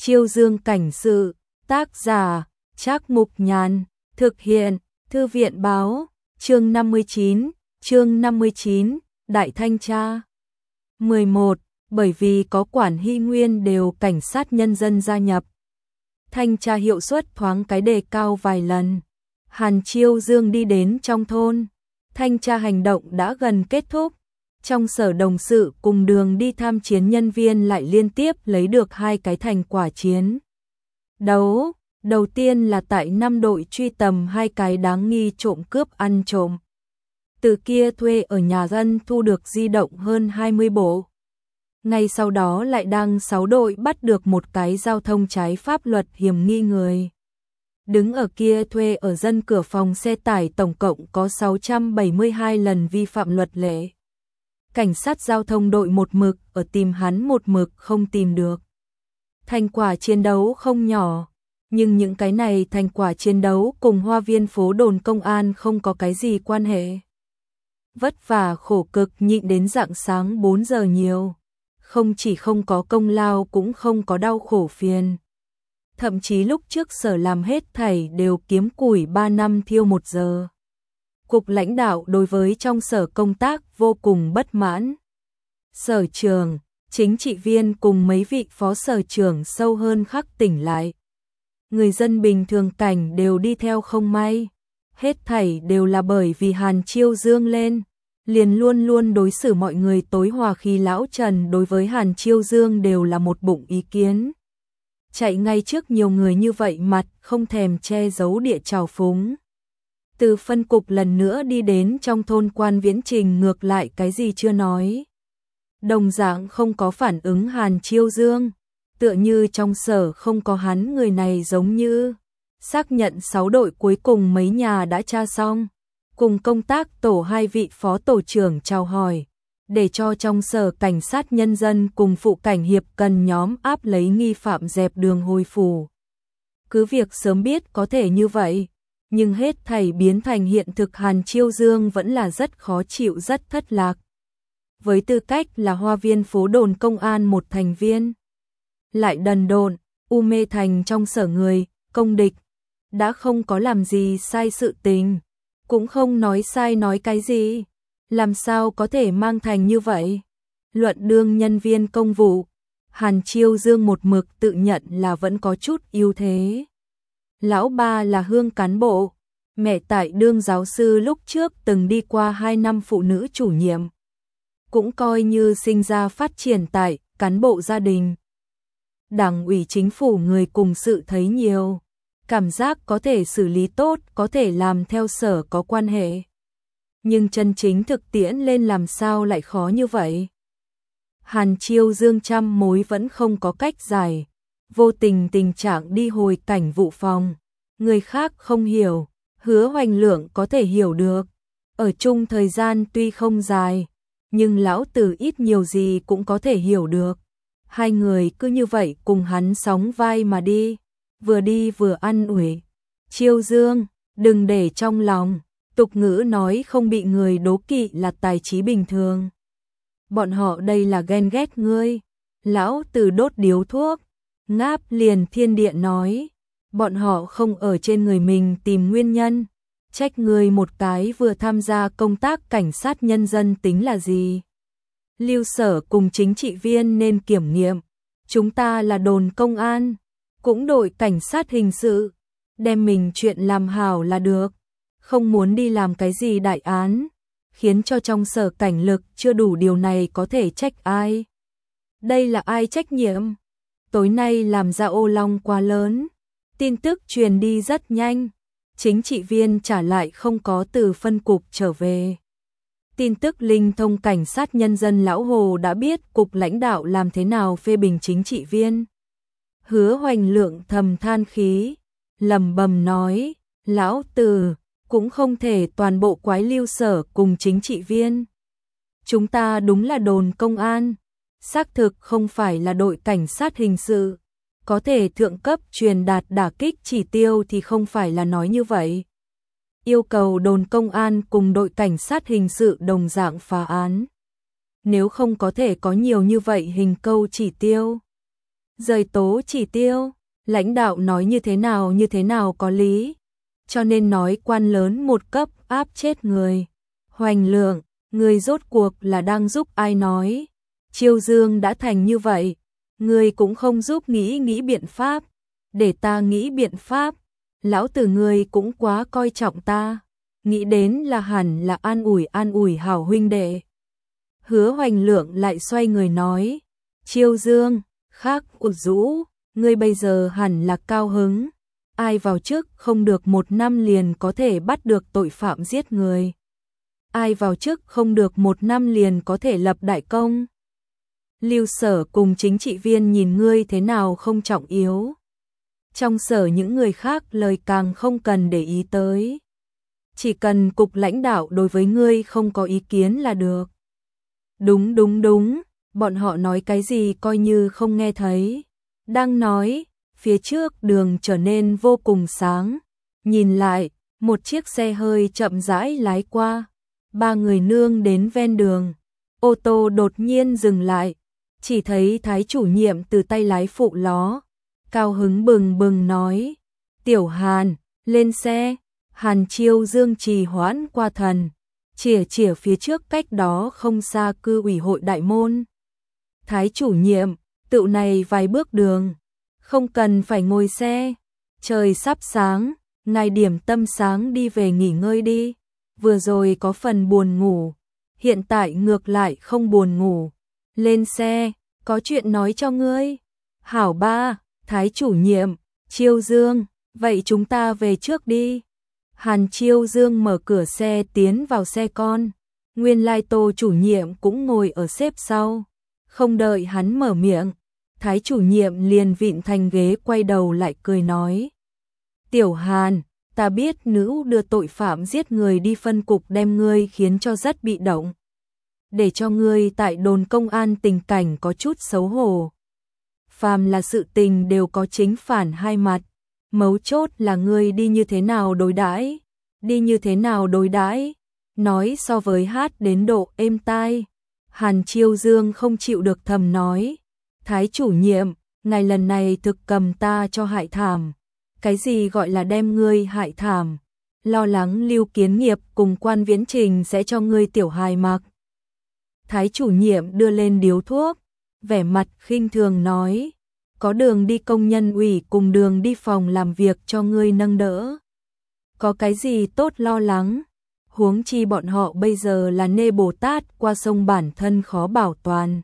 Chiêu Dương cảnh sự, tác giả, Trác Mục Nhàn, thực hiện, Thư viện báo, chương 59, Đại Thanh Tra. 11. Bởi vì có Quản Hy Nguyên đều cảnh sát nhân dân gia nhập, thanh tra hiệu suất thoáng cái đề cao vài lần. Hàn Chiêu Dương đi đến trong thôn, thanh tra hành động đã gần kết thúc. Trong sở đồng sự cùng đường đi tham chiến nhân viên lại liên tiếp lấy được 2 cái thành quả chiến đấu. Đầu tiên là tại 5 đội truy tầm 2 cái đáng nghi trộm cướp ăn trộm. Từ kia thuê ở nhà dân thu được di động hơn 20 bộ. Ngay sau đó lại đăng 6 đội bắt được một cái giao thông trái pháp luật hiểm nghi người. Đứng ở kia thuê ở dân cửa phòng xe tải tổng cộng có 672 lần vi phạm luật lệ. Cảnh sát giao thông đội một mực ở tìm hắn một mực không tìm được. Thành quả chiến đấu không nhỏ, nhưng những cái này thành quả chiến đấu cùng Hoa Viên phố đồn công an không có cái gì quan hệ. Vất vả khổ cực nhịn đến rạng sáng 4 giờ nhiều, không chỉ không có công lao cũng không có đau khổ phiền. Thậm chí lúc trước sở làm hết thảy đều kiếm củi 3 năm thiêu 1 giờ. Cục lãnh đạo đối với trong sở công tác vô cùng bất mãn. Sở trưởng, chính trị viên cùng mấy vị phó sở trưởng sâu hơn khắc tỉnh lại. Người dân bình thường cảnh đều đi theo không may. Hết thảy đều là bởi vì Hàn Chiêu Dương lên. Liền luôn luôn đối xử mọi người tối hòa khi lão Trần đối với Hàn Chiêu Dương đều là một bụng ý kiến. Chạy ngay trước nhiều người như vậy mặt không thèm che giấu địa trào phúng. Từ phân cục lần nữa đi đến trong thôn Quan Viễn Trình ngược lại cái gì chưa nói. Đồng dạng không có phản ứng Hàn Chiêu Dương, tựa như trong sở không có hắn người này giống như. Xác nhận 6 đội cuối cùng mấy nhà đã tra xong, cùng công tác tổ 2 vị phó tổ trưởng chào hỏi, để cho trong sở cảnh sát nhân dân cùng phụ cảnh hiệp cần nhóm áp lấy nghi phạm dẹp đường hồi phủ. Cứ việc sớm biết có thể như vậy, nhưng hết thảy biến thành hiện thực Hàn Chiêu Dương vẫn là rất khó chịu rất thất lạc. Với tư cách là Hoa Viên phố đồn công an một thành viên, lại đần độn, u mê thành trong sở người, công địch, đã không có làm gì sai sự tình, cũng không nói sai nói cái gì, làm sao có thể mang thành như vậy. Luận đương nhân viên công vụ, Hàn Chiêu Dương một mực tự nhận là vẫn có chút ưu thế. Lão ba là Hương cán bộ, mẹ tại đương giáo sư lúc trước từng đi qua 2 năm phụ nữ chủ nhiệm. Cũng coi như sinh ra phát triển tại cán bộ gia đình. Đảng ủy chính phủ người cùng sự thấy nhiều, cảm giác có thể xử lý tốt, có thể làm theo sở có quan hệ. Nhưng chân chính thực tiễn lên làm sao lại khó như vậy? Hàn Chiêu Dương trăm mối vẫn không có cách giải, vô tình trạng đi hồi cảnh vụ phòng. Người khác không hiểu, Hứa Hoành Lượng có thể hiểu được. Ở chung thời gian tuy không dài, nhưng lão tử ít nhiều gì cũng có thể hiểu được. 2 người cứ như vậy cùng hắn sóng vai mà đi vừa an ủi. Chiêu Dương, đừng để trong lòng, tục ngữ nói không bị người đố kỵ là tài trí bình thường. Bọn họ đây là ghen ghét ngươi. Lão tử đốt điếu thuốc, ngáp liền thiên địa nói. Bọn họ không ở trên người mình tìm nguyên nhân, trách người một cái vừa tham gia công tác cảnh sát nhân dân tính là gì. Lưu sở cùng chính trị viên nên kiểm nghiệm, chúng ta là đồn công an, cũng đội cảnh sát hình sự, đem mình chuyện làm hảo là được, không muốn đi làm cái gì đại án, khiến cho trong sở cảnh lực chưa đủ, điều này có thể trách ai? Đây là ai trách nhiệm? Tối nay làm ra ô long quá lớn. Tin tức truyền đi rất nhanh, chính trị viên trả lại không có từ phân cục trở về. Tin tức linh thông cảnh sát nhân dân lão Hồ đã biết cục lãnh đạo làm thế nào phê bình chính trị viên. Hứa Hoành Lượng thầm than khí, lẩm bẩm nói, lão tử cũng không thể toàn bộ quái Lưu sở cùng chính trị viên. Chúng ta đúng là đồn công an, xác thực không phải là đội cảnh sát hình sự. Có thể thượng cấp truyền đạt đả kích chỉ tiêu thì không phải là nói như vậy. Yêu cầu đồn công an cùng đội cảnh sát hình sự đồng dạng phá án. Nếu không có thể có nhiều như vậy hình câu chỉ tiêu. rời tố chỉ tiêu, lãnh đạo nói như thế nào có lý, cho nên nói quan lớn một cấp áp chết người. Hoành Lượng, người rốt cuộc là đang giúp ai nói? Chiêu Dương đã thành như vậy, người cũng không giúp nghĩ biện pháp, để ta nghĩ biện pháp. Lão tử người cũng quá coi trọng ta, nghĩ đến là hẳn là an ủi hảo huynh đệ. Hứa Hoành Lượng lại xoay người nói, Chiêu Dương, khác ụt rũ, ngươi bây giờ hẳn là cao hứng, ai vào chức không được 1 năm liền có thể bắt được tội phạm giết người. Ai vào chức không được 1 năm liền có thể lập đại công. Lưu Sở cùng chính trị viên nhìn ngươi thế nào không trọng yếu. Trong sở những người khác lời càng không cần để ý tới. Chỉ cần cục lãnh đạo đối với ngươi không có ý kiến là được. Đúng, bọn họ nói cái gì coi như không nghe thấy. Đang nói, phía trước đường trở nên vô cùng sáng. Nhìn lại, một chiếc xe hơi chậm rãi lái qua. 3 người nương đến ven đường. Ô tô đột nhiên dừng lại. Chỉ thấy Thái chủ nhiệm từ tay lái phụ ló. Cao hứng bừng nói. Tiểu Hàn, lên xe. Hàn Chiêu Dương trì hoãn qua thần. Chỉa phía trước cách đó không xa cư ủy hội đại môn. Thái chủ nhiệm, tựu này vài bước đường. Không cần phải ngồi xe. Trời sắp sáng, ngài điểm tâm sáng đi về nghỉ ngơi đi. Vừa rồi có phần buồn ngủ, hiện tại ngược lại không buồn ngủ. Lên xe, có chuyện nói cho ngươi. Hảo ba, Thái chủ nhiệm, Chiêu Dương, vậy chúng ta về trước đi. Hàn Chiêu Dương mở cửa xe tiến vào xe con. Nguyên lai Tô chủ nhiệm cũng ngồi ở xếp sau. Không đợi hắn mở miệng, Thái chủ nhiệm liền vịn thành ghế quay đầu lại cười nói. Tiểu Hàn, ta biết nữ đưa tội phạm giết người đi phân cục đem ngươi khiến cho rất bị động. Để cho ngươi tại đồn công an tình cảnh có chút xấu hổ. Phàm là sự tình đều có chính phản hai mặt. Mấu chốt là ngươi đi như thế nào đối đãi. Nói so với hát đến độ êm tai. Hàn Chiêu Dương không chịu được thầm nói. Thái chủ nhiệm, ngài lần này thực cầm ta cho hại thảm. Cái gì gọi là đem ngươi hại thảm? Lo lắng Lưu Kiến Nghiệp cùng Quan Viễn Trình sẽ cho ngươi tiểu hài mặc. Thái chủ nhiệm đưa lên điếu thuốc, vẻ mặt khinh thường nói. Có đường đi công nhân ủy cùng đường đi phòng làm việc cho ngươi nâng đỡ. Có cái gì tốt lo lắng? Huống chi bọn họ bây giờ là nê Bồ Tát qua sông bản thân khó bảo toàn.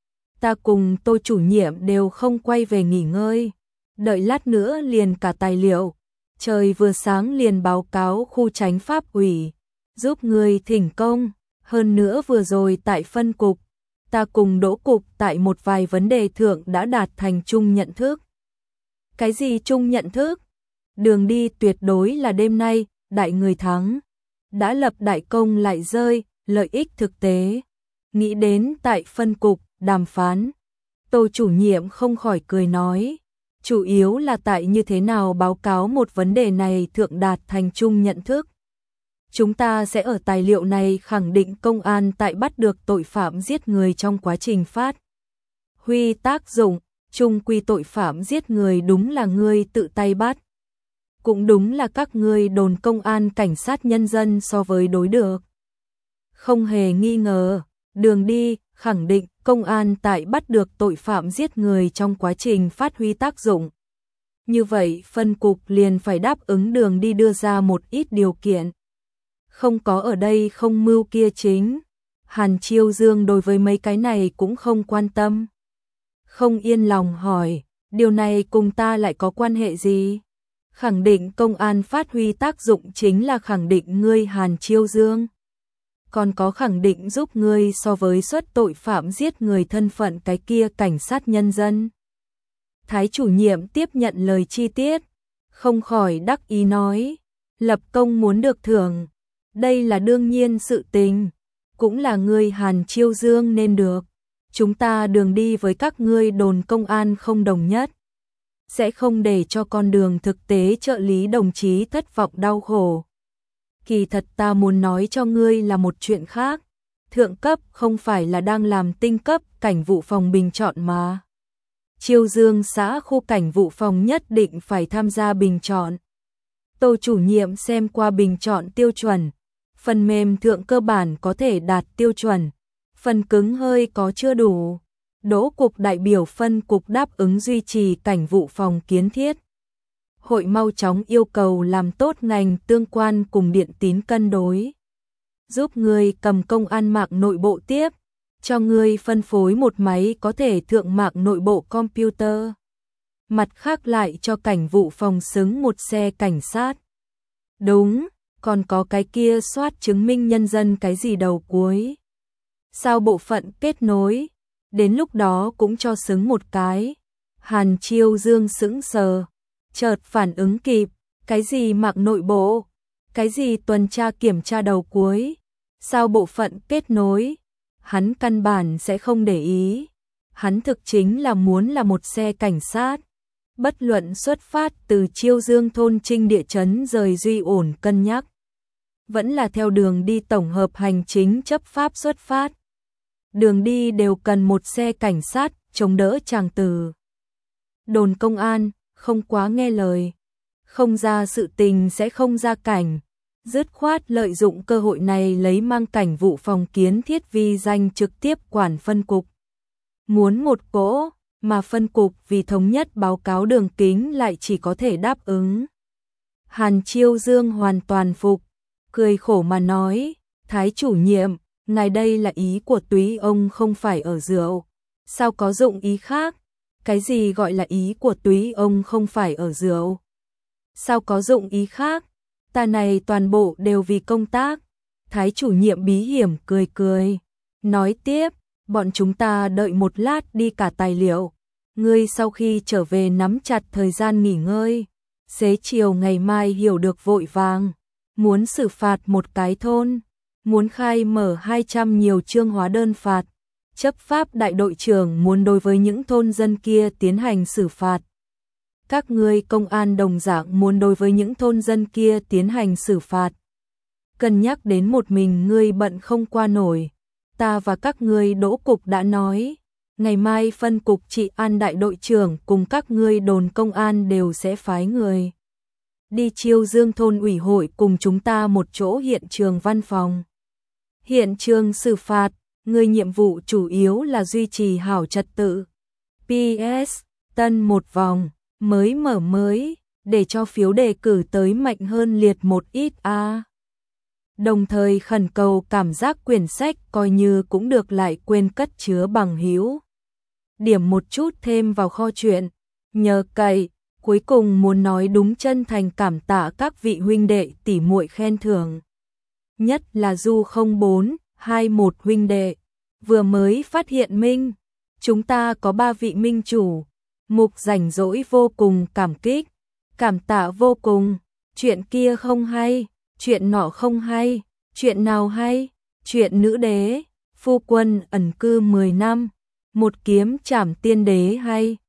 Ta cùng Tô chủ nhiệm đều không quay về nghỉ ngơi. Đợi lát nữa liền cả tài liệu. Trời vừa sáng liền báo cáo khu chánh pháp ủy. Giúp người thỉnh công. Hơn nữa vừa rồi tại phân cục. Ta cùng Đỗ cục tại một vài vấn đề thượng đã đạt thành chung nhận thức. Cái gì chung nhận thức? Đường đi tuyệt đối là đêm nay, đại người thắng. Đã lập đại công lại rơi, lợi ích thực tế. Nghĩ đến tại phân cục, đàm phán. Tô chủ nhiệm không khỏi cười nói. Chủ yếu là tại như thế nào báo cáo một vấn đề này thượng đạt thành chung nhận thức. Chúng ta sẽ ở tài liệu này khẳng định công an tại bắt được tội phạm giết người trong quá trình phát huy tác dụng, chung quy tội phạm giết người đúng là ngươi tự tay bắt. Cũng đúng là các ngươi đồn công an cảnh sát nhân dân so với đối được. Không hề nghi ngờ, đường đi, khẳng định công an tại bắt được tội phạm giết người trong quá trình phát huy tác dụng. Như vậy phân cục liền phải đáp ứng đường đi đưa ra một ít điều kiện. Không có ở đây không mưu kia chính. Hàn Chiêu Dương đối với mấy cái này cũng không quan tâm. Không yên lòng hỏi, điều này cùng ta lại có quan hệ gì? Khẳng định công an phát huy tác dụng chính là khẳng định ngươi Hàn Chiêu Dương. Còn có khẳng định giúp ngươi so với suất tội phạm giết người thân phận cái kia cảnh sát nhân dân. Thái chủ nhiệm tiếp nhận lời chi tiết, không khỏi đắc ý nói, lập công muốn được thưởng, đây là đương nhiên sự tình, cũng là ngươi Hàn Chiêu Dương nên được. Chúng ta đường đi với các ngươi đồn công an không đồng nhất, sẽ không để cho con đường thực tế trợ lý đồng chí thất vọng đau khổ. Kỳ thật ta muốn nói cho ngươi là một chuyện khác, thượng cấp không phải là đang làm tinh cấp cảnh vụ phòng bình chọn mà. Chiêu Dương xã khu cảnh vụ phòng nhất định phải tham gia bình chọn. Tô chủ nhiệm xem qua bình chọn tiêu chuẩn, phần mềm thượng cơ bản có thể đạt tiêu chuẩn, phần cứng hơi có chưa đủ. Đỗ cục đại biểu phân cục đáp ứng duy trì cảnh vụ phòng kiến thiết. Hội mau chóng yêu cầu làm tốt ngành tương quan cùng điện tín cân đối. Giúp người cầm công an mạng nội bộ tiếp, cho người phân phối một máy có thể thượng mạng nội bộ computer. Mặt khác lại cho cảnh vụ phòng xứng một xe cảnh sát. Đúng, còn có cái kia soát chứng minh nhân dân cái gì đầu cuối. Sao bộ phận kết nối, đến lúc đó cũng cho xứng một cái. Hàn Chiêu Dương sững sờ, chợt phản ứng kịp, cái gì mạng nội bộ, cái gì tuần tra kiểm tra đầu cuối, sao bộ phận kết nối, hắn căn bản sẽ không để ý. Hắn thực chính là muốn là một xe cảnh sát. Bất luận xuất phát từ Chiêu Dương thôn Trinh địa chấn rời Duy ổn cân nhắc, vẫn là theo đường đi tổng hợp hành chính chấp pháp xuất phát. Đường đi đều cần một xe cảnh sát chống đỡ chàng từ. Đồn công an, không quá nghe lời. Không ra sự tình sẽ không ra cảnh. Dứt khoát lợi dụng cơ hội này lấy mang cảnh vụ phòng kiến thiết vi danh trực tiếp quản phân cục. Muốn một cỗ, mà phân cục vì thống nhất báo cáo đường kính lại chỉ có thể đáp ứng. Hàn Chiêu Dương hoàn toàn phục, cười khổ mà nói, Thái chủ nhiệm, ngài đây là ý của túy ông không phải ở rượu. Sao có dụng ý khác? Cái gì gọi là ý của túy ông không phải ở rượu? Sao có dụng ý khác? Ta này toàn bộ đều vì công tác. Thái chủ nhiệm bí hiểm cười cười. Nói tiếp, bọn chúng ta đợi một lát đi cả tài liệu. Ngươi sau khi trở về nắm chặt thời gian nghỉ ngơi. Xế chiều ngày mai hiểu được vội vàng. Muốn xử phạt một cái thôn. Muốn khai mở 200 nhiều chương hóa đơn phạt. Chấp pháp đại đội trưởng muốn đối với những thôn dân kia tiến hành xử phạt. Các ngươi công an đồng dạng muốn đối với những thôn dân kia tiến hành xử phạt. Cân nhắc đến một mình ngươi bận không qua nổi. Ta và các ngươi Đỗ cục đã nói, ngày mai phân cục trị an đại đội trưởng cùng các ngươi đồn công an đều sẽ phái người đi Chiêu Dương thôn ủy hội cùng chúng ta một chỗ hiện trường văn phòng. Hiện trường xử phạt, người nhiệm vụ chủ yếu là duy trì hảo trật tự. PS, tân một vòng, mới mở mới, để cho phiếu đề cử tới mạnh hơn liệt một ít a. Đồng thời khẩn cầu cảm giác quyển sách coi như cũng được lại quên cất chứa bằng hữu. Điểm một chút thêm vào kho truyện, nhờ cậy, cuối cùng muốn nói đúng chân thành cảm tạ các vị huynh đệ tỷ muội khen thưởng. Nhất là Du 0421 huynh đệ, vừa mới phát hiện minh, chúng ta có 3 vị minh chủ, mục rảnh rỗi vô cùng cảm kích, cảm tạ vô cùng, chuyện kia không hay, chuyện nọ không hay, chuyện nào hay, chuyện nữ đế, phu quân ẩn cư 10 năm, một kiếm trảm tiên đế hay.